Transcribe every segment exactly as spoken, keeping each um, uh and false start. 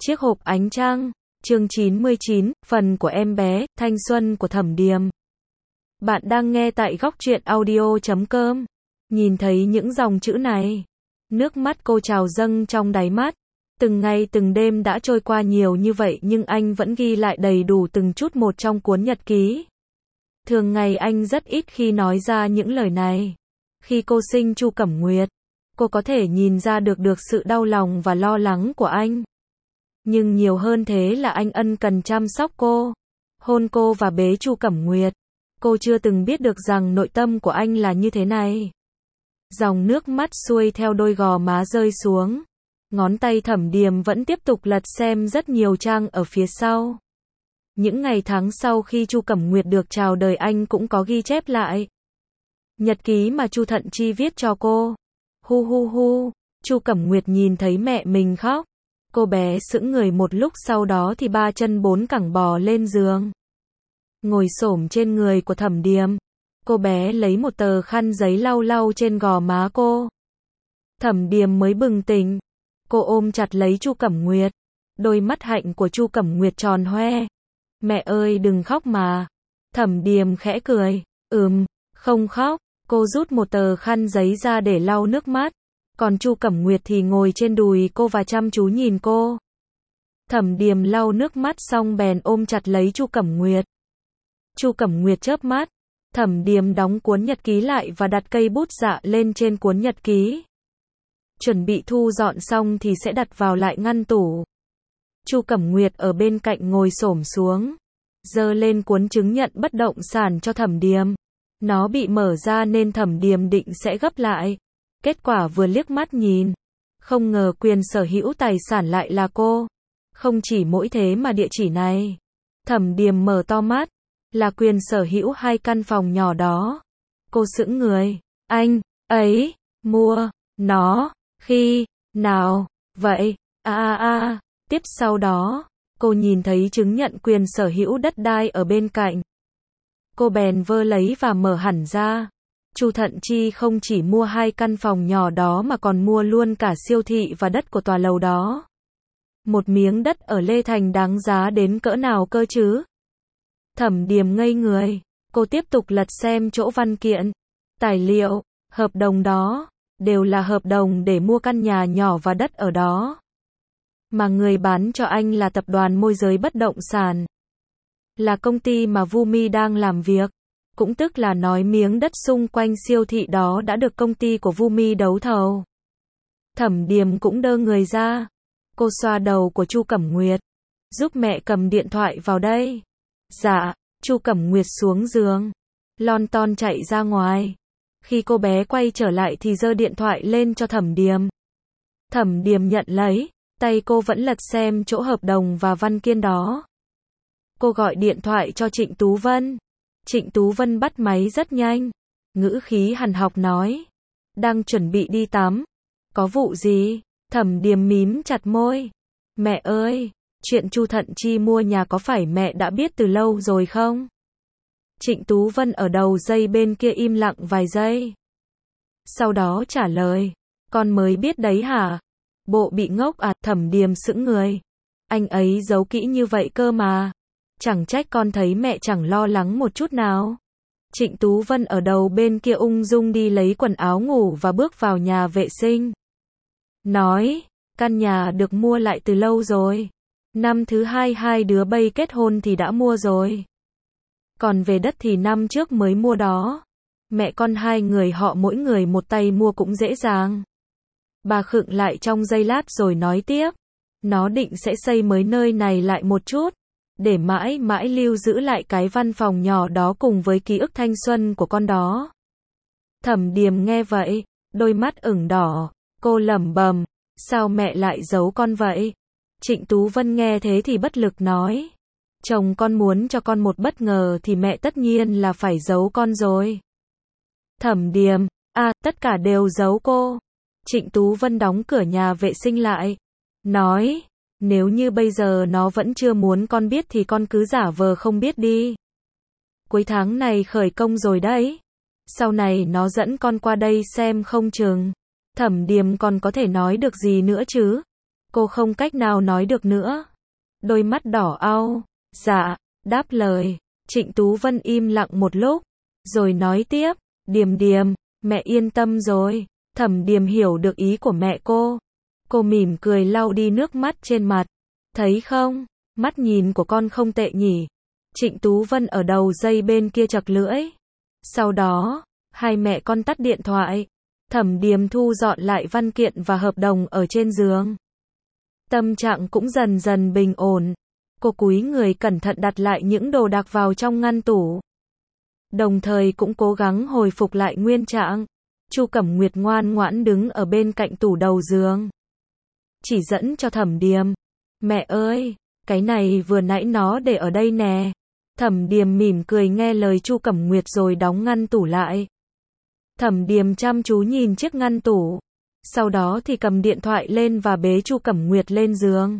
Chiếc hộp ánh trăng, chương chín mươi chín, phần của em bé, thanh xuân của Thẩm Điềm. Bạn đang nghe tại góc truyện audio chấm com. Nhìn thấy những dòng chữ này, nước mắt cô trào dâng trong đáy mắt. Từng ngày từng đêm đã trôi qua nhiều như vậy nhưng anh vẫn ghi lại đầy đủ từng chút một trong cuốn nhật ký. Thường ngày anh rất ít khi nói ra những lời này. Khi cô sinh Chu Cẩm Nguyệt, cô có thể nhìn ra được được sự đau lòng và lo lắng của anh. Nhưng nhiều hơn thế là anh ân cần chăm sóc cô, hôn cô và bế Chu Cẩm Nguyệt. Cô chưa từng biết được rằng nội tâm của anh là như thế này. Dòng nước mắt xuôi theo đôi gò má rơi xuống. Ngón tay Thẩm Điềm vẫn tiếp tục lật xem rất nhiều trang ở phía sau. Những ngày tháng sau khi Chu Cẩm Nguyệt được chào đời anh cũng có ghi chép lại. Nhật ký mà Chu Thận Chi viết cho cô. Hu hu hu, Chu Cẩm Nguyệt nhìn thấy mẹ mình khóc. Cô bé sững người một lúc, sau đó thì ba chân bốn cẳng bò lên giường. Ngồi xổm trên người của Thẩm Điềm. Cô bé lấy một tờ khăn giấy lau lau trên gò má cô. Thẩm Điềm mới bừng tỉnh. Cô ôm chặt lấy Chu Cẩm Nguyệt. Đôi mắt hạnh của Chu Cẩm Nguyệt tròn hoe. Mẹ ơi đừng khóc mà. Thẩm Điềm khẽ cười. Ừm, không khóc. Cô rút một tờ khăn giấy ra để lau nước mắt. Còn Chu Cẩm Nguyệt thì ngồi trên đùi cô và chăm chú nhìn cô. Thẩm Điềm lau nước mắt xong bèn ôm chặt lấy Chu Cẩm Nguyệt. Chu Cẩm Nguyệt chớp mắt. Thẩm Điềm đóng cuốn nhật ký lại và đặt cây bút dạ lên trên cuốn nhật ký. Chuẩn bị thu dọn xong thì sẽ đặt vào lại ngăn tủ. Chu Cẩm Nguyệt ở bên cạnh ngồi xổm xuống, giơ lên cuốn chứng nhận bất động sản cho Thẩm Điềm. Nó bị mở ra nên Thẩm Điềm định sẽ gấp lại. Kết quả vừa liếc mắt nhìn, không ngờ quyền sở hữu tài sản lại là cô. Không chỉ mỗi thế mà địa chỉ này. Thẩm Điềm mở to mắt, là quyền sở hữu hai căn phòng nhỏ đó. Cô sững người. Anh ấy mua nó khi nào vậy? A a a. Tiếp sau đó, cô nhìn thấy chứng nhận quyền sở hữu đất đai ở bên cạnh. Cô bèn vơ lấy và mở hẳn ra. Chu Thận Chi không chỉ mua hai căn phòng nhỏ đó mà còn mua luôn cả siêu thị và đất của tòa lầu đó. Một miếng đất ở Lê Thành đáng giá đến cỡ nào cơ chứ? Thẩm Điềm ngây người. Cô tiếp tục lật xem chỗ văn kiện, tài liệu, hợp đồng đó. Đều là hợp đồng để mua căn nhà nhỏ và đất ở đó. Mà người bán cho anh là tập đoàn môi giới bất động sản. Là công ty mà Vu Mi đang làm việc. Cũng tức là nói miếng đất xung quanh siêu thị đó đã được công ty của Vu Mi đấu thầu. Thẩm Điềm cũng đơ người ra. Cô xoa đầu của Chu Cẩm Nguyệt. Giúp mẹ cầm điện thoại vào đây. Dạ. Chu Cẩm Nguyệt xuống giường, lon ton chạy ra ngoài. Khi cô bé quay trở lại thì giơ điện thoại lên cho Thẩm Điềm. Thẩm Điềm nhận lấy, tay cô vẫn lật xem chỗ hợp đồng và văn kiện đó. Cô gọi điện thoại cho Trịnh Tú Vân. Trịnh Tú Vân bắt máy rất nhanh, ngữ khí hằn học nói. Đang chuẩn bị đi tắm. Có vụ gì? Thẩm Điềm mím chặt môi. Mẹ ơi, chuyện Chu Thận Chi mua nhà có phải mẹ đã biết từ lâu rồi không? Trịnh Tú Vân ở đầu dây bên kia im lặng vài giây. Sau đó trả lời. Con mới biết đấy hả? Bộ bị ngốc à? Thẩm Điềm sững người. Anh ấy giấu kỹ như vậy cơ mà. Chẳng trách con thấy mẹ chẳng lo lắng một chút nào. Trịnh Tú Vân ở đầu bên kia ung dung đi lấy quần áo ngủ và bước vào nhà vệ sinh. Nói, căn nhà được mua lại từ lâu rồi. Năm thứ hai hai đứa bay kết hôn thì đã mua rồi. Còn về đất thì năm trước mới mua đó. Mẹ con hai người họ mỗi người một tay mua cũng dễ dàng. Bà khựng lại trong giây lát rồi nói tiếp. Nó định sẽ xây mới nơi này lại một chút. Để mãi mãi lưu giữ lại cái văn phòng nhỏ đó cùng với ký ức thanh xuân của con đó. Thẩm Điềm nghe vậy, đôi mắt ửng đỏ. Cô lẩm bẩm. Sao mẹ lại giấu con vậy? Trịnh Tú Vân nghe thế thì bất lực nói. Chồng con muốn cho con một bất ngờ thì mẹ tất nhiên là phải giấu con rồi. Thẩm Điềm, à, tất cả đều giấu cô. Trịnh Tú Vân đóng cửa nhà vệ sinh lại. Nói, nếu như bây giờ nó vẫn chưa muốn con biết thì con cứ giả vờ không biết đi. Cuối tháng này khởi công rồi đấy. Sau này nó dẫn con qua đây xem không chừng. Thẩm Điềm còn có thể nói được gì nữa chứ? Cô không cách nào nói được nữa. Đôi mắt đỏ au. Dạ, đáp lời. Trịnh Tú Vân im lặng một lúc, rồi nói tiếp, Điềm Điềm, mẹ yên tâm rồi. Thẩm Điềm hiểu được ý của mẹ cô. Cô mỉm cười lau đi nước mắt trên mặt. Thấy không, mắt nhìn của con không tệ nhỉ. Trịnh Tú Vân ở đầu dây bên kia chật lưỡi. Sau đó, hai mẹ con tắt điện thoại. Thẩm Điềm thu dọn lại văn kiện và hợp đồng ở trên giường. Tâm trạng cũng dần dần bình ổn. Cô cúi người cẩn thận đặt lại những đồ đạc vào trong ngăn tủ. Đồng thời cũng cố gắng hồi phục lại nguyên trạng. Chu Cẩm Nguyệt ngoan ngoãn đứng ở bên cạnh tủ đầu giường. Chỉ dẫn cho Thẩm Điềm. Mẹ ơi, cái này vừa nãy nó để ở đây nè. Thẩm Điềm mỉm cười nghe lời Chu Cẩm Nguyệt rồi đóng ngăn tủ lại. Thẩm Điềm chăm chú nhìn chiếc ngăn tủ. Sau đó thì cầm điện thoại lên và bế Chu Cẩm Nguyệt lên giường.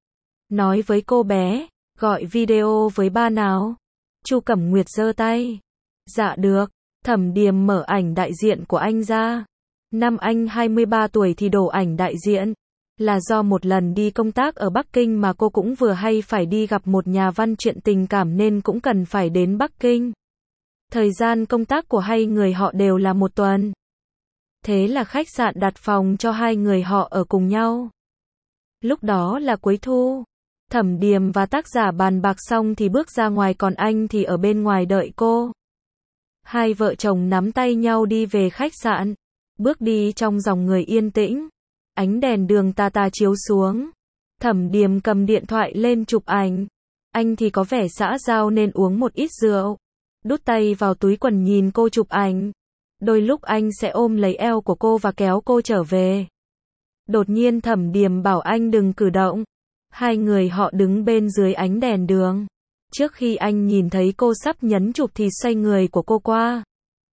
Nói với cô bé, gọi video với ba nào. Chu Cẩm Nguyệt giơ tay. Dạ được. Thẩm Điềm mở ảnh đại diện của anh ra. Năm anh hai mươi ba tuổi thì đổ ảnh đại diện. Là do một lần đi công tác ở Bắc Kinh mà cô cũng vừa hay phải đi gặp một nhà văn chuyện tình cảm nên cũng cần phải đến Bắc Kinh. Thời gian công tác của hai người họ đều là một tuần. Thế là khách sạn đặt phòng cho hai người họ ở cùng nhau. Lúc đó là cuối thu. Thẩm Điềm và tác giả bàn bạc xong thì bước ra ngoài, còn anh thì ở bên ngoài đợi cô. Hai vợ chồng nắm tay nhau đi về khách sạn. Bước đi trong dòng người yên tĩnh. Ánh đèn đường tà tà chiếu xuống. Thẩm Điềm cầm điện thoại lên chụp ảnh. Anh thì có vẻ xã giao nên uống một ít rượu. Đút tay vào túi quần nhìn cô chụp ảnh. Đôi lúc anh sẽ ôm lấy eo của cô và kéo cô trở về. Đột nhiên Thẩm Điềm bảo anh đừng cử động. Hai người họ đứng bên dưới ánh đèn đường. Trước khi anh nhìn thấy cô sắp nhấn chụp thì xoay người của cô qua.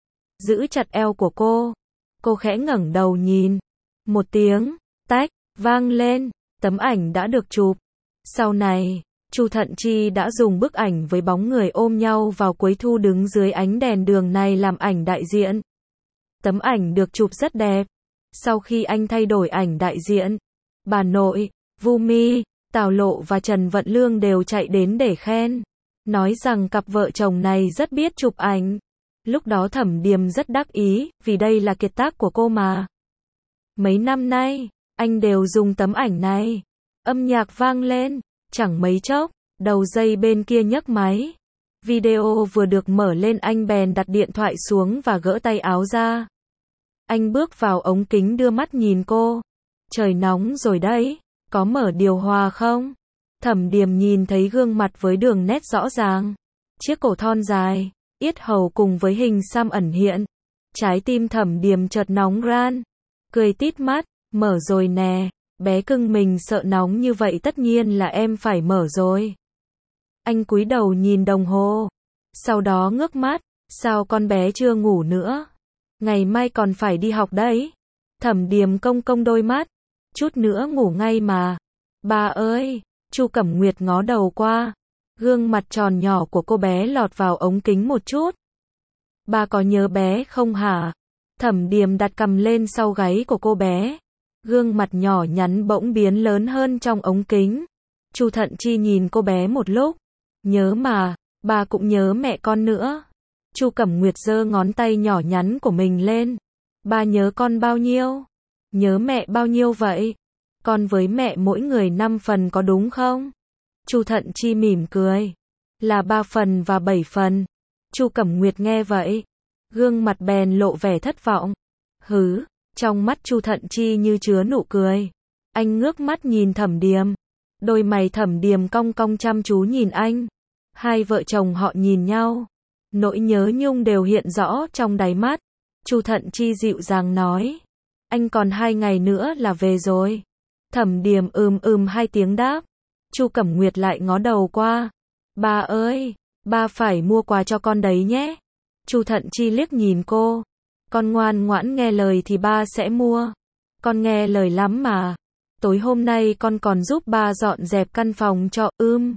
Giữ chặt eo của cô. Cô khẽ ngẩng đầu nhìn. Một tiếng, tách, vang lên. Tấm ảnh đã được chụp. Sau này, Chu Thận Chi đã dùng bức ảnh với bóng người ôm nhau vào cuối thu đứng dưới ánh đèn đường này làm ảnh đại diện. Tấm ảnh được chụp rất đẹp. Sau khi anh thay đổi ảnh đại diện, bà nội, Vu Mi, Tào Lộ và Trần Vận Lương đều chạy đến để khen. Nói rằng cặp vợ chồng này rất biết chụp ảnh. Lúc đó Thẩm Điềm rất đắc ý, vì đây là kiệt tác của cô mà. Mấy năm nay, anh đều dùng tấm ảnh này. Âm nhạc vang lên, chẳng mấy chốc, đầu dây bên kia nhấc máy. Video vừa được mở lên anh bèn đặt điện thoại xuống và gỡ tay áo ra. Anh bước vào ống kính đưa mắt nhìn cô. Trời nóng rồi đấy, có mở điều hòa không? Thẩm Điềm nhìn thấy gương mặt với đường nét rõ ràng. Chiếc cổ thon dài, yết hầu cùng với hình xăm ẩn hiện. Trái tim Thẩm Điềm chợt nóng ran. Cười tít mắt, mở rồi nè. Bé cưng mình sợ nóng như vậy tất nhiên là em phải mở rồi. Anh cúi đầu nhìn đồng hồ. Sau đó ngước mắt. Sao con bé chưa ngủ nữa? Ngày mai còn phải đi học đấy. Thẩm Điềm cong cong đôi mắt. Chút nữa ngủ ngay mà. Ba ơi! Chu Cẩm Nguyệt ngó đầu qua. Gương mặt tròn nhỏ của cô bé lọt vào ống kính một chút. Ba có nhớ bé không hả? Thẩm Điềm đặt cằm lên sau gáy của cô bé. Gương mặt nhỏ nhắn bỗng biến lớn hơn trong ống kính. Chu Thận Chi nhìn cô bé một lúc. Nhớ mà, ba cũng nhớ mẹ con nữa. Chu Cẩm Nguyệt giơ ngón tay nhỏ nhắn của mình lên. Ba nhớ con bao nhiêu? Nhớ mẹ bao nhiêu vậy? Con với mẹ mỗi người năm phần có đúng không? Chu Thận Chi mỉm cười. Là ba phần và bảy phần. Chu Cẩm Nguyệt nghe vậy. Gương mặt bèn lộ vẻ thất vọng. Hứ, trong mắt Chu Thận Chi như chứa nụ cười. Anh ngước mắt nhìn Thẩm Điềm. Đôi mày Thẩm Điềm cong cong chăm chú nhìn anh. Hai vợ chồng họ nhìn nhau. Nỗi nhớ nhung đều hiện rõ trong đáy mắt. Chu Thận Chi dịu dàng nói. Anh còn hai ngày nữa là về rồi. Thẩm Điềm ừm ừm hai tiếng đáp. Chu Cẩm Nguyệt lại ngó đầu qua. Ba ơi, ba phải mua quà cho con đấy nhé. Chu Thận Chi liếc nhìn cô. Con ngoan ngoãn nghe lời thì ba sẽ mua. Con nghe lời lắm mà. Tối hôm nay con còn giúp ba dọn dẹp căn phòng cho ưm.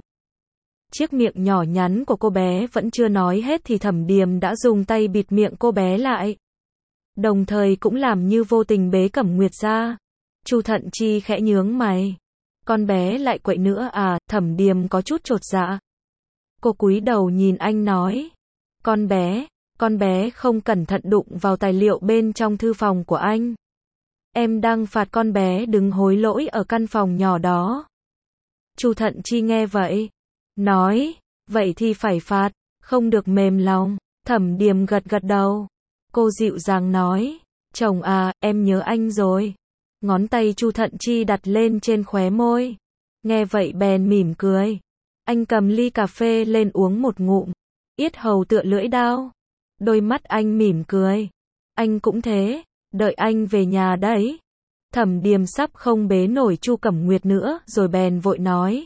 Chiếc miệng nhỏ nhắn của cô bé vẫn chưa nói hết thì Thẩm Điềm đã dùng tay bịt miệng cô bé lại. Đồng thời cũng làm như vô tình bế Cẩm Nguyệt ra. Chu Thận Chi khẽ nhướng mày. Con bé lại quậy nữa à? Thẩm Điềm có chút chột dạ. Cô cúi đầu nhìn anh nói. Con bé, con bé không cẩn thận đụng vào tài liệu bên trong thư phòng của anh. Em đang phạt con bé đừng hối lỗi ở căn phòng nhỏ đó. Chu Thận Chi nghe vậy, nói, vậy thì phải phạt, không được mềm lòng. Thẩm Điềm gật gật đầu. Cô dịu dàng nói, chồng à, em nhớ anh rồi. Ngón tay Chu Thận Chi đặt lên trên khóe môi. Nghe vậy bèn mỉm cười. Anh cầm ly cà phê lên uống một ngụm. Yết hầu tựa lưỡi dao. Đôi mắt anh mỉm cười. Anh cũng thế, đợi anh về nhà đấy. Thẩm Điềm sắp không bế nổi Chu Cẩm Nguyệt nữa, rồi bèn vội nói.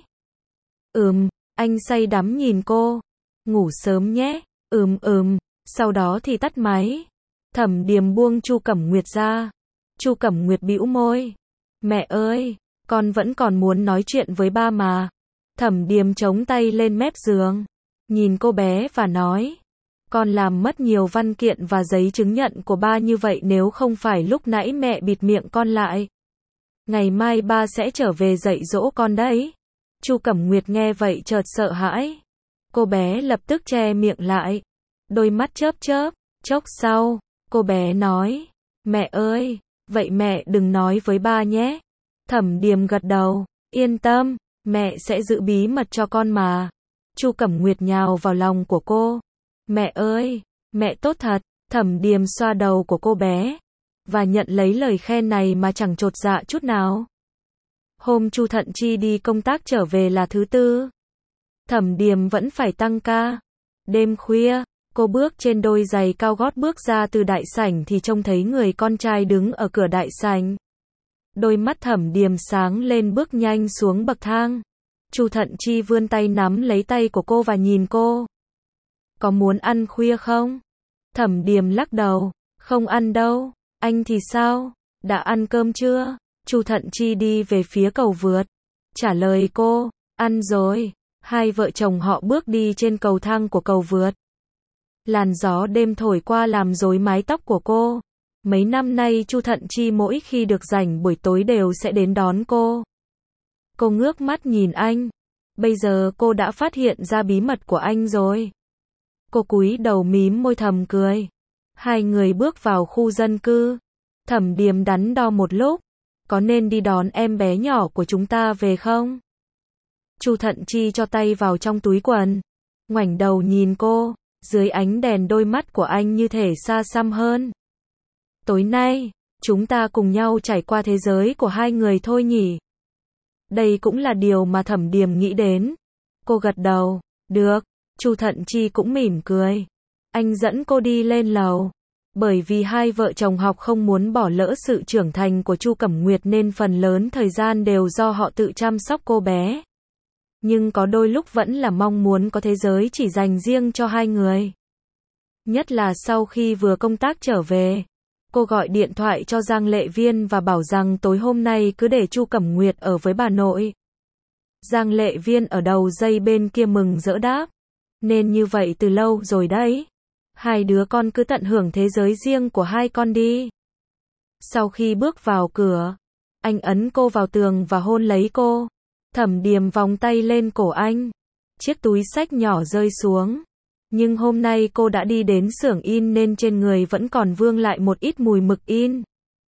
Ừm, anh say đắm nhìn cô. Ngủ sớm nhé. Ừm ừm, sau đó thì tắt máy. Thẩm Điềm buông Chu Cẩm Nguyệt ra. Chu Cẩm Nguyệt bĩu môi. Mẹ ơi, con vẫn còn muốn nói chuyện với ba mà. Thẩm Điềm chống tay lên mép giường, nhìn cô bé và nói. Con làm mất nhiều văn kiện và giấy chứng nhận của ba như vậy nếu không phải lúc nãy mẹ bịt miệng con lại. Ngày mai ba sẽ trở về dạy dỗ con đấy. Chu Cẩm Nguyệt nghe vậy chợt sợ hãi. Cô bé lập tức che miệng lại. Đôi mắt chớp chớp, chốc sau, cô bé nói. Mẹ ơi, vậy mẹ đừng nói với ba nhé. Thẩm Điềm gật đầu, yên tâm, mẹ sẽ giữ bí mật cho con mà. Chu Cẩm Nguyệt nhào vào lòng của cô. Mẹ ơi, mẹ tốt thật. Thẩm Điềm xoa đầu của cô bé và nhận lấy lời khen này mà chẳng chột dạ chút nào. Hôm Chu Thận Chi đi công tác trở về là thứ tư. Thẩm Điềm vẫn phải tăng ca. Đêm khuya, cô bước trên đôi giày cao gót bước ra từ đại sảnh thì trông thấy người con trai đứng ở cửa đại sảnh. Đôi mắt Thẩm Điềm sáng lên bước nhanh xuống bậc thang. Chu Thận Chi vươn tay nắm lấy tay của cô và nhìn cô. Có muốn ăn khuya không? Thẩm Điềm lắc đầu. Không ăn đâu. Anh thì sao? Đã ăn cơm chưa? Chu Thận Chi đi về phía cầu vượt. Trả lời cô. Ăn rồi. Hai vợ chồng họ bước đi trên cầu thang của cầu vượt. Làn gió đêm thổi qua làm rối mái tóc của cô. Mấy năm nay Chu Thận Chi mỗi khi được rảnh buổi tối đều sẽ đến đón cô. Cô ngước mắt nhìn anh. Bây giờ cô đã phát hiện ra bí mật của anh rồi. Cô cúi đầu mím môi thầm cười. Hai người bước vào khu dân cư. Thẩm Điềm đắn đo một lúc. Có nên đi đón em bé nhỏ của chúng ta về không? Chu Thận Chi cho tay vào trong túi quần. Ngoảnh đầu nhìn cô. Dưới ánh đèn đôi mắt của anh như thể xa xăm hơn. Tối nay, chúng ta cùng nhau trải qua thế giới của hai người thôi nhỉ? Đây cũng là điều mà Thẩm Điềm nghĩ đến. Cô gật đầu. Được. Chu Thận Chi cũng mỉm cười. Anh dẫn cô đi lên lầu. Bởi vì hai vợ chồng học không muốn bỏ lỡ sự trưởng thành của Chu Cẩm Nguyệt nên phần lớn thời gian đều do họ tự chăm sóc cô bé. Nhưng có đôi lúc vẫn là mong muốn có thế giới chỉ dành riêng cho hai người. Nhất là sau khi vừa công tác trở về. Cô gọi điện thoại cho Giang Lệ Viên và bảo rằng tối hôm nay cứ để Chu Cẩm Nguyệt ở với bà nội. Giang Lệ Viên ở đầu dây bên kia mừng rỡ đáp. Nên như vậy từ lâu rồi đấy. Hai đứa con cứ tận hưởng thế giới riêng của hai con đi. Sau khi bước vào cửa, anh ấn cô vào tường và hôn lấy cô. Thẩm Điềm vòng tay lên cổ anh. Chiếc túi xách nhỏ rơi xuống. Nhưng hôm nay cô đã đi đến xưởng in nên trên người vẫn còn vương lại một ít mùi mực in.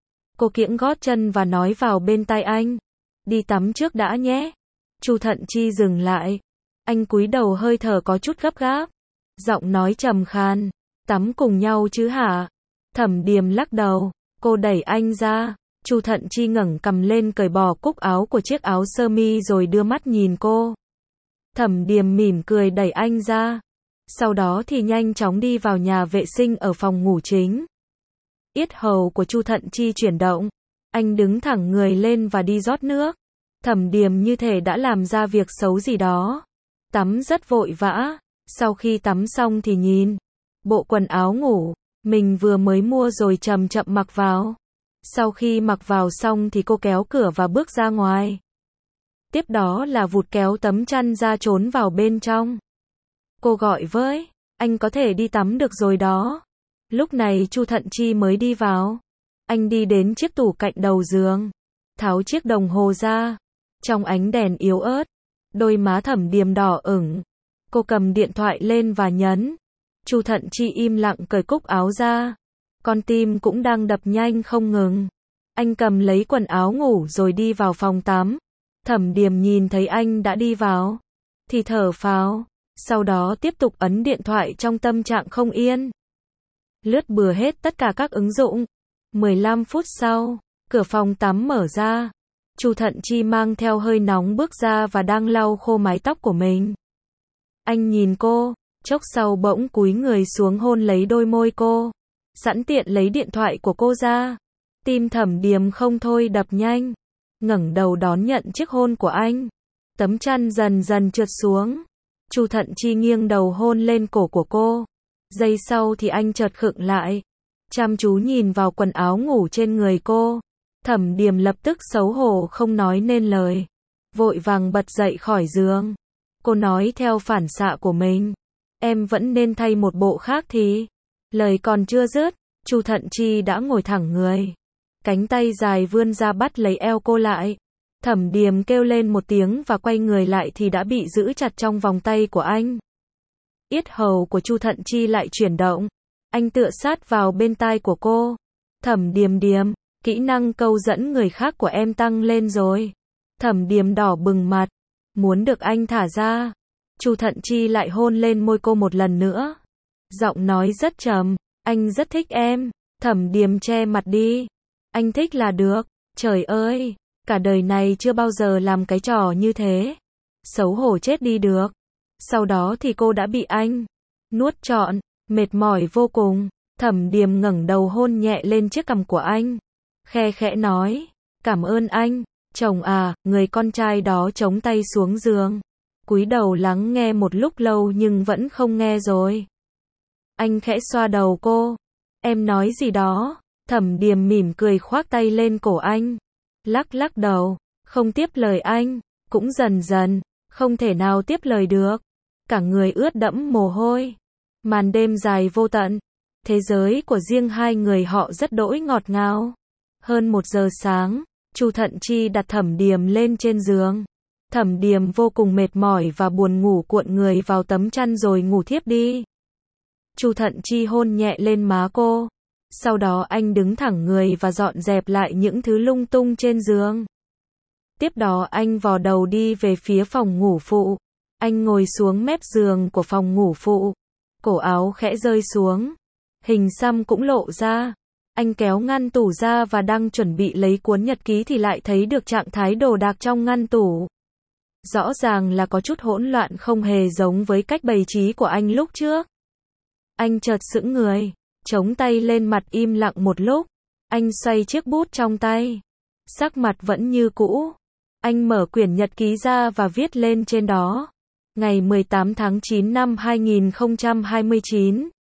Cô kiễng gót chân và nói vào bên tai anh. Đi tắm trước đã nhé. Chu Thận Chi dừng lại. Anh cúi đầu hơi thở có chút gấp gáp. Giọng nói trầm khan. Tắm cùng nhau chứ hả? Thẩm Điềm lắc đầu. Cô đẩy anh ra. Chu Thận Chi ngẩng cằm lên cởi bỏ cúc áo của chiếc áo sơ mi rồi đưa mắt nhìn cô. Thẩm Điềm mỉm cười đẩy anh ra. Sau đó thì nhanh chóng đi vào nhà vệ sinh ở phòng ngủ chính. Yết hầu của Chu Thận Chi chuyển động. Anh đứng thẳng người lên và đi rót nước. Thẩm Điềm như thể đã làm ra việc xấu gì đó. Tắm rất vội vã. Sau khi tắm xong thì nhìn bộ quần áo ngủ mình vừa mới mua rồi chậm chậm mặc vào. Sau khi mặc vào xong thì cô kéo cửa và bước ra ngoài. Tiếp đó là vụt kéo tấm chăn ra trốn vào bên trong. Cô gọi với, anh có thể đi tắm được rồi đó. Lúc này Chu Thận Chi mới đi vào. Anh đi đến chiếc tủ cạnh đầu giường, tháo chiếc đồng hồ ra. Trong ánh đèn yếu ớt, đôi má Thẩm Điềm đỏ ửng. Cô cầm điện thoại lên và nhấn. Chu Thận Chi im lặng cởi cúc áo ra. Con tim cũng đang đập nhanh không ngừng. Anh cầm lấy quần áo ngủ rồi đi vào phòng tắm. Thẩm Điềm nhìn thấy anh đã đi vào, thì thở phào, sau đó tiếp tục ấn điện thoại trong tâm trạng không yên. Lướt bừa hết tất cả các ứng dụng. mười lăm phút sau, cửa phòng tắm mở ra. Chu Thận Chi mang theo hơi nóng bước ra và đang lau khô mái tóc của mình. Anh nhìn cô, chốc sau bỗng cúi người xuống hôn lấy đôi môi cô, sẵn tiện lấy điện thoại của cô ra. Tim Thẩm Điềm không thôi đập nhanh, ngẩng đầu đón nhận chiếc hôn của anh. Tấm chăn dần dần trượt xuống. Chu Thận Chi nghiêng đầu hôn lên cổ của cô. Giây sau thì anh chợt khựng lại, chăm chú nhìn vào quần áo ngủ trên người cô. Thẩm Điềm lập tức xấu hổ không nói nên lời, vội vàng bật dậy khỏi giường. Cô nói theo phản xạ của mình, em vẫn nên thay một bộ khác thì. Lời còn chưa dứt, Chu Thận Chi đã ngồi thẳng người, cánh tay dài vươn ra bắt lấy eo cô lại. Thẩm Điềm kêu lên một tiếng và quay người lại thì đã bị giữ chặt trong vòng tay của anh. Yết hầu của Chu Thận Chi lại chuyển động, anh tựa sát vào bên tai của cô. Thẩm Điềm Điềm, kỹ năng câu dẫn người khác của em tăng lên rồi. Thẩm Điềm đỏ bừng mặt, muốn được anh thả ra. Chu Thận Chi lại hôn lên môi cô một lần nữa. Giọng nói rất trầm, anh rất thích em. Thẩm Điềm che mặt đi. Anh thích là được. Trời ơi, cả đời này chưa bao giờ làm cái trò như thế. Xấu hổ chết đi được. Sau đó thì cô đã bị anh nuốt trọn, mệt mỏi vô cùng. Thẩm Điềm ngẩng đầu hôn nhẹ lên chiếc cằm của anh, khe khẽ nói, cảm ơn anh, chồng à. Người con trai đó chống tay xuống giường, cúi đầu lắng nghe một lúc lâu nhưng vẫn không nghe rồi. Anh khẽ xoa đầu cô, em nói gì đó. Thẩm Điềm mỉm cười khoác tay lên cổ anh, lắc lắc đầu, không tiếp lời anh, cũng dần dần, không thể nào tiếp lời được. Cả người ướt đẫm mồ hôi. Màn đêm dài vô tận. Thế giới của riêng hai người họ rất đỗi ngọt ngào. Hơn một giờ sáng, Chu Thận Chi đặt Thẩm Điềm lên trên giường. Thẩm Điềm vô cùng mệt mỏi và buồn ngủ cuộn người vào tấm chăn rồi ngủ thiếp đi. Chu Thận Chi hôn nhẹ lên má cô. Sau đó anh đứng thẳng người và dọn dẹp lại những thứ lung tung trên giường. Tiếp đó anh vò đầu đi về phía phòng ngủ phụ. Anh ngồi xuống mép giường của phòng ngủ phụ. Cổ áo khẽ rơi xuống. Hình xăm cũng lộ ra. Anh kéo ngăn tủ ra và đang chuẩn bị lấy cuốn nhật ký thì lại thấy được trạng thái đồ đạc trong ngăn tủ. Rõ ràng là có chút hỗn loạn, không hề giống với cách bày trí của anh lúc trước. Anh chợt sững người, chống tay lên mặt im lặng một lúc. Anh xoay chiếc bút trong tay. Sắc mặt vẫn như cũ. Anh mở quyển nhật ký ra và viết lên trên đó. Ngày mười tám tháng chín năm hai nghìn không trăm hai mươi chín.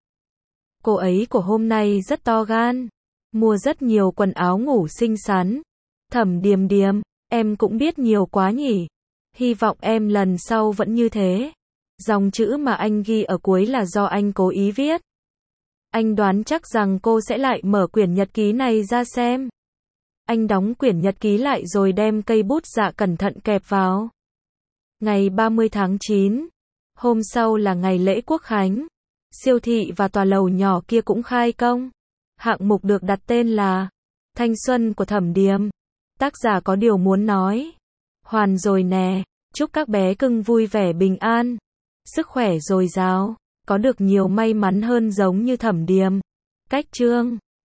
Cô ấy của hôm nay rất to gan. Mua rất nhiều quần áo ngủ xinh xắn. Thẩm Điềm Điềm, em cũng biết nhiều quá nhỉ. Hy vọng em lần sau vẫn như thế. Dòng chữ mà anh ghi ở cuối là do anh cố ý viết. Anh đoán chắc rằng cô sẽ lại mở quyển nhật ký này ra xem. Anh đóng quyển nhật ký lại rồi đem cây bút dạ cẩn thận kẹp vào. Ngày ba mươi tháng chín. Hôm sau là ngày lễ Quốc khánh. Siêu thị và tòa lầu nhỏ kia cũng khai công. Hạng mục được đặt tên là Thanh xuân của Thẩm Điềm. Tác giả có điều muốn nói. Hoàn rồi nè, chúc các bé cưng vui vẻ bình an, sức khỏe dồi dào, có được nhiều may mắn hơn giống như Thẩm Điềm. Cách chương